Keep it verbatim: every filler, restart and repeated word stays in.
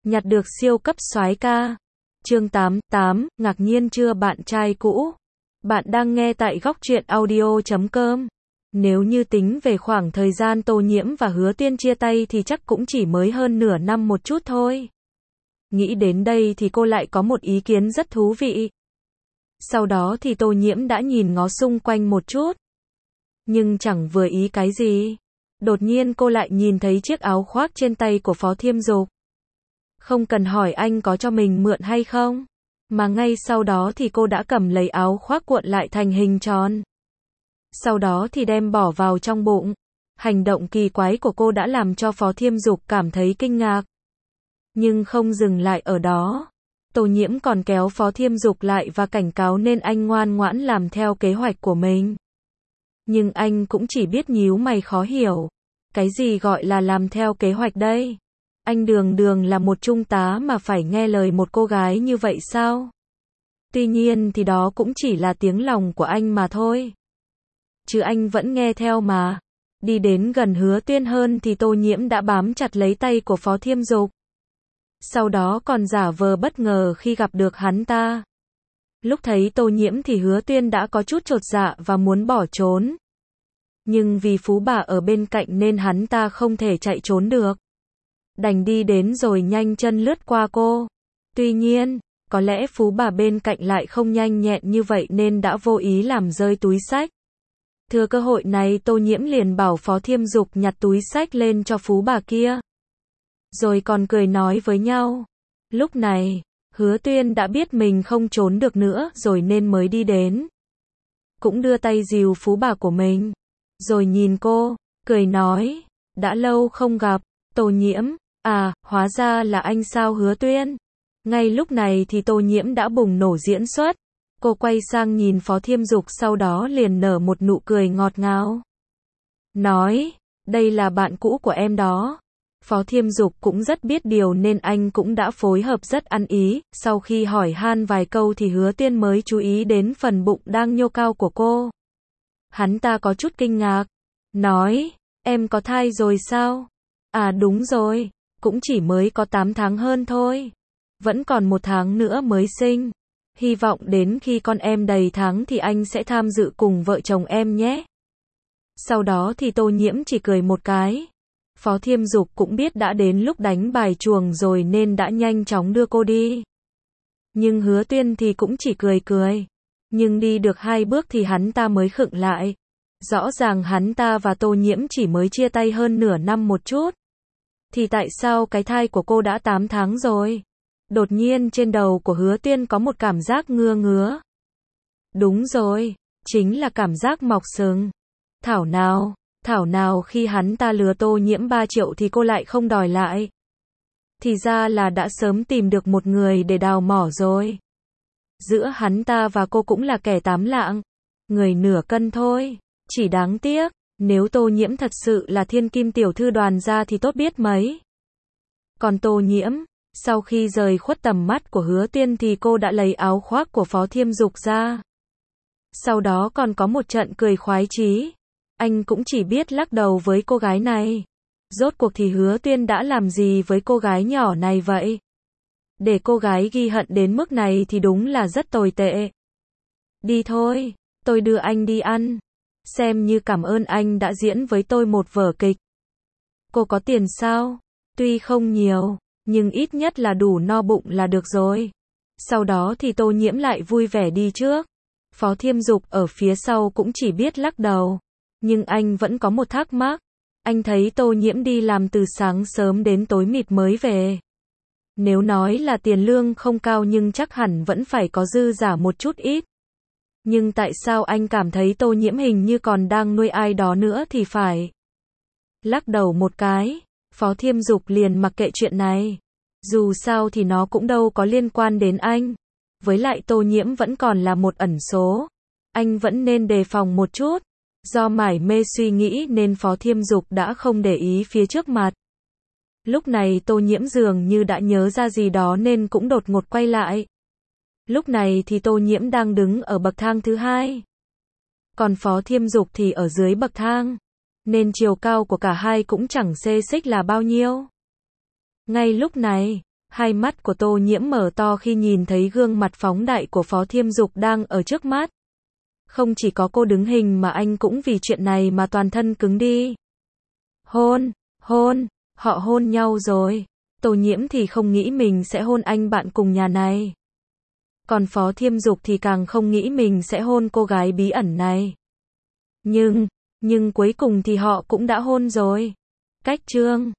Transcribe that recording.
Nhặt được siêu cấp soái ca. Chương tám, tám, ngạc nhiên chưa bạn trai cũ? Bạn đang nghe tại góc truyện audio chấm com. Nếu như tính về khoảng thời gian Tô Nhiễm và Hứa Tuyên chia tay thì chắc cũng chỉ mới hơn nửa năm một chút thôi. Nghĩ đến đây thì cô lại có một ý kiến rất thú vị. Sau đó thì Tô Nhiễm đã nhìn ngó xung quanh một chút. Nhưng chẳng vừa ý cái gì. Đột nhiên cô lại nhìn thấy chiếc áo khoác trên tay của Phó Thiêm Dục. Không cần hỏi anh có cho mình mượn hay không. Mà ngay sau đó thì cô đã cầm lấy áo khoác cuộn lại thành hình tròn. Sau đó thì đem bỏ vào trong bụng. Hành động kỳ quái của cô đã làm cho Phó Thiêm Dục cảm thấy kinh ngạc. Nhưng không dừng lại ở đó. Tô Nhiễm còn kéo Phó Thiêm Dục lại và cảnh cáo nên anh ngoan ngoãn làm theo kế hoạch của mình. Nhưng anh cũng chỉ biết nhíu mày khó hiểu. Cái gì gọi là làm theo kế hoạch đây? Anh đường đường là một trung tá mà phải nghe lời một cô gái như vậy sao? Tuy nhiên thì đó cũng chỉ là tiếng lòng của anh mà thôi. Chứ anh vẫn nghe theo mà. Đi đến gần Hứa Tuyên hơn thì Tô Nhiễm đã bám chặt lấy tay của Phó Thiêm Dục. Sau đó còn giả vờ bất ngờ khi gặp được hắn ta. Lúc thấy Tô Nhiễm thì Hứa Tuyên đã có chút chột dạ và muốn bỏ trốn. Nhưng vì Phú Bà ở bên cạnh nên hắn ta không thể chạy trốn được. Đành đi đến rồi nhanh chân lướt qua cô. Tuy nhiên, có lẽ Phú Bà bên cạnh lại không nhanh nhẹn như vậy nên đã vô ý làm rơi túi xách. Thừa cơ hội này Tô Nhiễm liền bảo Phó Thiêm Dục nhặt túi xách lên cho Phú Bà kia. Rồi còn cười nói với nhau. Lúc này, Hứa Tuyên đã biết mình không trốn được nữa rồi nên mới đi đến. Cũng đưa tay dìu Phú Bà của mình. Rồi nhìn cô, cười nói, đã lâu không gặp, Tô Nhiễm, à, hóa ra là anh sao Hứa Tuyên. Ngay lúc này thì Tô Nhiễm đã bùng nổ diễn xuất. Cô quay sang nhìn Phó Thiêm Dục sau đó liền nở một nụ cười ngọt ngào. Nói, đây là bạn cũ của em đó. Phó Thiêm Dục cũng rất biết điều nên anh cũng đã phối hợp rất ăn ý. Sau khi hỏi han vài câu thì Hứa Tuyên mới chú ý đến phần bụng đang nhô cao của cô. Hắn ta có chút kinh ngạc. Nói, em có thai rồi sao? À đúng rồi, cũng chỉ mới có tám tháng hơn thôi. Vẫn còn một tháng nữa mới sinh. Hy vọng đến khi con em đầy tháng thì anh sẽ tham dự cùng vợ chồng em nhé. Sau đó thì Tô Nhiễm chỉ cười một cái. Phó Thiêm Dục cũng biết đã đến lúc đánh bài chuồng rồi nên đã nhanh chóng đưa cô đi. Nhưng Hứa Tuyên thì cũng chỉ cười cười. Nhưng đi được hai bước thì hắn ta mới khựng lại. Rõ ràng hắn ta và Tô Nhiễm chỉ mới chia tay hơn nửa năm một chút. Thì tại sao cái thai của cô đã tám tháng rồi? Đột nhiên trên đầu của Hứa Tuyên có một cảm giác ngứa ngứa. Đúng rồi, chính là cảm giác mọc sừng. Thảo nào, thảo nào khi hắn ta lừa Tô Nhiễm ba triệu thì cô lại không đòi lại. Thì ra là đã sớm tìm được một người để đào mỏ rồi. Giữa hắn ta và cô cũng là kẻ tám lạng. Người nửa cân thôi. Chỉ đáng tiếc, nếu Tô Nhiễm thật sự là thiên kim tiểu thư Đoàn gia thì tốt biết mấy. Còn Tô Nhiễm, sau khi rời khuất tầm mắt của Hứa Tuyên thì cô đã lấy áo khoác của Phó Thiêm Dục ra. Sau đó còn có một trận cười khoái chí. Anh cũng chỉ biết lắc đầu với cô gái này. Rốt cuộc thì Hứa Tuyên đã làm gì với cô gái nhỏ này vậy? Để cô gái ghi hận đến mức này thì đúng là rất tồi tệ. Đi thôi, tôi đưa anh đi ăn. Xem như cảm ơn anh đã diễn với tôi một vở kịch. Cô có tiền sao? Tuy không nhiều, nhưng ít nhất là đủ no bụng là được rồi. Sau đó thì Tô Nhiễm lại vui vẻ đi trước. Phó Thiêm Dục ở phía sau cũng chỉ biết lắc đầu. Nhưng anh vẫn có một thắc mắc. Anh thấy Tô Nhiễm đi làm từ sáng sớm đến tối mịt mới về. Nếu nói là tiền lương không cao nhưng chắc hẳn vẫn phải có dư giả một chút ít. Nhưng tại sao anh cảm thấy Tô Nhiễm hình như còn đang nuôi ai đó nữa thì phải. Lắc đầu một cái, Phó Thiêm Dục liền mặc kệ chuyện này. Dù sao thì nó cũng đâu có liên quan đến anh. Với lại Tô Nhiễm vẫn còn là một ẩn số. Anh vẫn nên đề phòng một chút. Do mải mê suy nghĩ nên Phó Thiêm Dục đã không để ý phía trước mặt. Lúc này Tô Nhiễm dường như đã nhớ ra gì đó nên cũng đột ngột quay lại. Lúc này thì Tô Nhiễm đang đứng ở bậc thang thứ hai. Còn Phó Thiêm Dục thì ở dưới bậc thang. Nên chiều cao của cả hai cũng chẳng xê xích là bao nhiêu. Ngay lúc này, Hai mắt của Tô Nhiễm mở to khi nhìn thấy gương mặt phóng đại của Phó Thiêm Dục đang ở trước mắt. Không chỉ có cô đứng hình mà anh cũng vì chuyện này mà toàn thân cứng đi. Hôn, hôn, họ hôn nhau rồi. Tô Nhiễm thì không nghĩ mình sẽ hôn anh bạn cùng nhà này. Còn Phó Thiêm Dục thì càng không nghĩ mình sẽ hôn cô gái bí ẩn này. Nhưng, nhưng cuối cùng thì họ cũng đã hôn rồi. Cách chương